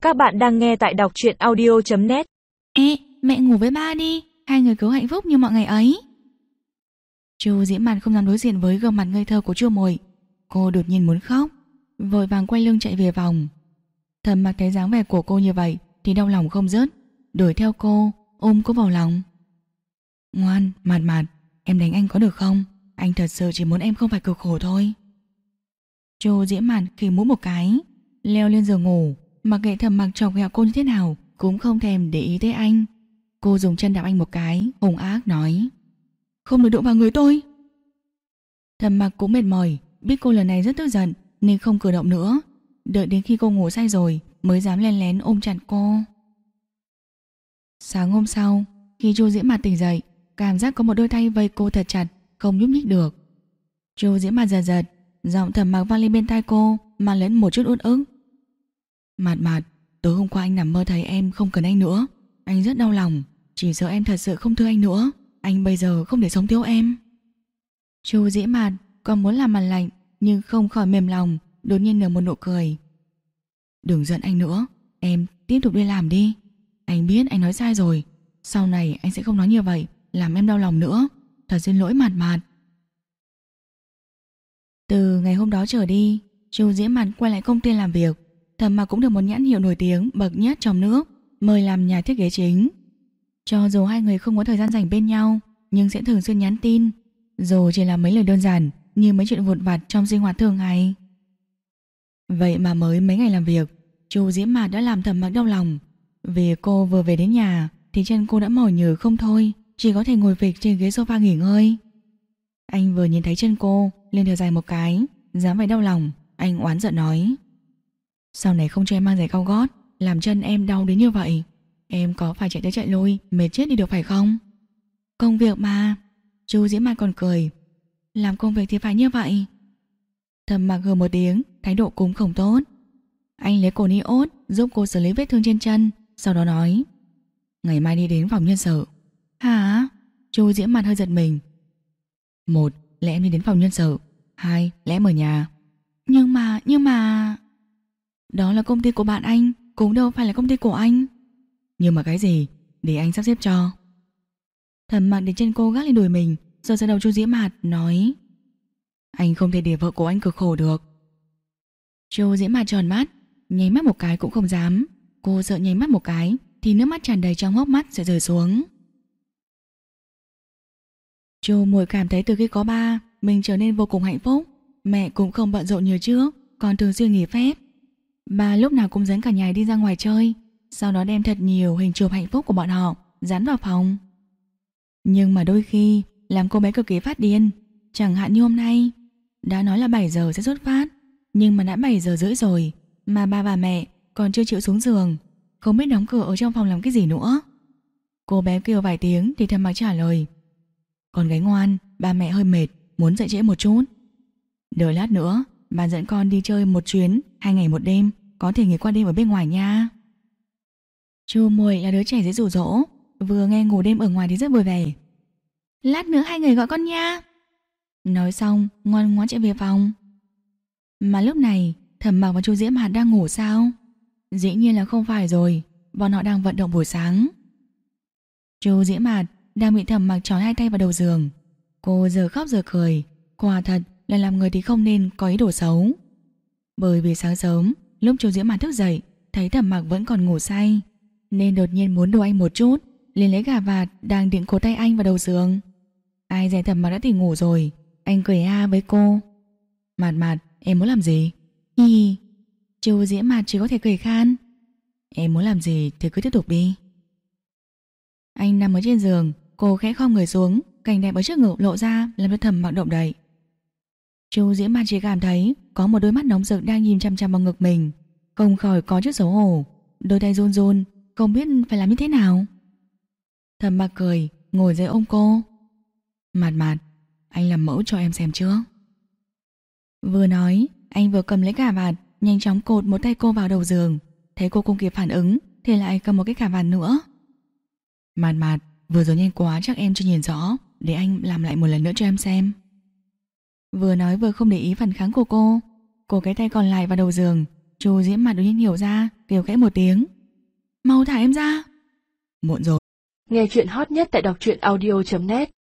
Các bạn đang nghe tại đọc truyện audio.net. Ê, mẹ ngủ với ba đi, hai người cứ hạnh phúc như mọi ngày ấy. Chu Diễm Mạt không dám đối diện với gương mặt ngây thơ của Chu Muội. Cô đột nhiên muốn khóc, vội vàng quay lưng chạy về phòng. Thầm Mặc thấy dáng vẻ của cô như vậy thì đau lòng không dứt, đuổi theo cô, ôm cô vào lòng. Ngoan, Mạt Mạt, em đánh anh có được không? Anh thật sự chỉ muốn em không phải cực khổ thôi. Chu Diễm Mạt khỉ mũi một cái, leo lên giường ngủ, mặc kệ Thầm Mặc chọc ghẹo cô như thế nào cũng không thèm để ý tới anh. Cô dùng chân đạp anh một cái, hung ác nói: không được đụng vào người tôi. Thầm Mặc cũng mệt mỏi, biết cô lần này rất tức giận nên không cử động nữa, đợi đến khi cô ngủ say rồi mới dám len lén ôm chặt cô. Sáng hôm sau, khi Chu Diễm Mạt tỉnh dậy, cảm giác có một đôi tay vây cô thật chặt, không nhúc nhích được. Chu Diễm Mạt giật giật, giọng Thầm Mặc vang lên bên tai cô mà lẫn một chút uất ức. Mạt Mạt, tối hôm qua anh nằm mơ thấy em không cần anh nữa, anh rất đau lòng, chỉ sợ em thật sự không thương anh nữa, anh bây giờ không thể sống thiếu em. Chu Diễm Mạt còn muốn làm mặt lạnh nhưng không khỏi mềm lòng, đột nhiên nở một nụ cười. Đừng giận anh nữa, em tiếp tục đi làm đi. Anh biết anh nói sai rồi, sau này anh sẽ không nói như vậy, làm em đau lòng nữa. Thật xin lỗi Mạt Mạt. Từ ngày hôm đó trở đi, Chu Diễm Mạt quay lại công ty làm việc. Thầm Mặc cũng được một nhãn hiệu nổi tiếng bậc nhất trong nước mời làm nhà thiết kế chính. Cho dù hai người không có thời gian dành bên nhau, nhưng sẽ thường xuyên nhắn tin, dù chỉ là mấy lời đơn giản như mấy chuyện vụn vặt trong sinh hoạt thường ngày. Vậy mà mới mấy ngày làm việc, Chu Diễm Mạt đã làm Thầm Mặc đau lòng. Vì cô vừa về đến nhà thì chân cô đã mỏi nhừ không thôi, chỉ có thể ngồi phịch trên ghế sofa nghỉ ngơi. Anh vừa nhìn thấy chân cô liền thở dài một cái, dám phải đau lòng. Anh oán giận nói: sau này không cho em mang giày cao gót, làm chân em đau đến như vậy. Em có phải chạy tới chạy lui mệt chết đi được phải không? Công việc mà. Chu Diễm Mạt còn cười: làm công việc thì phải như vậy. Thầm Mặc hừ một tiếng, thái độ cũng không tốt. Anh lấy cồn iốt giúp cô xử lý vết thương trên chân, sau đó nói: ngày mai đi đến phòng nhân sự. Hả? Chu Diễm Mạt hơi giật mình. Một là em đi đến phòng nhân sự, hai là em ở nhà. Nhưng mà đó là công ty của bạn anh, cũng đâu phải là công ty của anh. Nhưng mà cái gì? Để anh sắp xếp cho. Thầm Mặc để chân cô gác lên đùi mình, rồi ra đầu Chu Diễm Mạt nói: anh không thể để vợ của anh cực khổ được. Chu Diễm Mạt tròn mắt, nháy mắt một cái cũng không dám. Cô sợ nháy mắt một cái thì nước mắt tràn đầy trong hốc mắt sẽ rơi xuống. Chu Muội cảm thấy từ khi có ba, mình trở nên vô cùng hạnh phúc. Mẹ cũng không bận rộn như trước, còn thường xuyên nghỉ phép. Ba lúc nào cũng dẫn cả nhà đi ra ngoài chơi, sau đó đem thật nhiều hình chụp hạnh phúc của bọn họ dán vào phòng. Nhưng mà đôi khi làm cô bé cực kỳ phát điên. Chẳng hạn như hôm nay, đã nói là 7 giờ sẽ xuất phát, nhưng mà đã 7 giờ rưỡi rồi mà ba và mẹ còn chưa chịu xuống giường, không biết đóng cửa ở trong phòng làm cái gì nữa. Cô bé kêu vài tiếng thì Thầm Mặc trả lời: con gái ngoan, ba mẹ hơi mệt, muốn dậy trễ một chút. Đợi lát nữa bà dẫn con đi chơi một chuyến 2 ngày 1 đêm, có thể nghỉ qua đêm ở bên ngoài nha. Chu Muội là đứa trẻ dễ dụ dỗ, vừa nghe ngủ đêm ở ngoài thì rất vui vẻ. Lát nữa hai người gọi con nha. Nói xong ngoan ngoãn chạy về phòng. Mà lúc này Thầm Mặc và Chu Diễm Mạt đang ngủ sao? Dĩ nhiên là không phải rồi, bọn họ đang vận động buổi sáng. Chu Diễm Mạt đang bị Thầm Mặc trói hai tay vào đầu giường. Cô giờ khóc giờ cười, quả thật là làm người thì không nên có ý đồ xấu. Bởi vì sáng sớm lúc Chu Diễm Mạt thức dậy thấy Thầm Mặc vẫn còn ngủ say, nên đột nhiên muốn đùa anh một chút, liền lấy gà vạt đang định cột tay anh vào đầu giường. Ai dè Thầm Mặc đã tỉnh ngủ rồi. Anh cười a với cô: Mạt Mạt, em muốn làm gì? Hi hi. Chu Diễm Mạt chỉ có thể cười khan: em muốn làm gì thì cứ tiếp tục đi. Anh nằm ở trên giường, cô khẽ khom người xuống, cảnh đẹp ở trước ngực lộ ra làm cho Thầm Mặc động đậy. Chu Diễm Mạt chỉ cảm thấy có một đôi mắt nóng rực đang nhìn chăm chăm vào ngực mình, không khỏi có chút xấu hổ, đôi tay run run, không biết phải làm như thế nào. Thầm Mặc cười, ngồi dậy ôm cô: Mạt Mạt, anh làm mẫu cho em xem trước. Vừa nói, anh vừa cầm lấy cà vạt, nhanh chóng cột một tay cô vào đầu giường. Thấy cô không kịp phản ứng thì lại cầm một cái cà vạt nữa. Mạt Mạt, vừa rồi nhanh quá chắc em chưa nhìn rõ, để anh làm lại một lần nữa cho em xem. Vừa nói vừa không để ý phản kháng của cô. Cô cái tay còn lại vào đầu giường. Chu Diễm Mạt đột nhiên hiểu ra kêu khẽ một tiếng. Mau thả em ra. Muộn rồi. Nghe chuyện hot nhất tại đọc truyện audio.net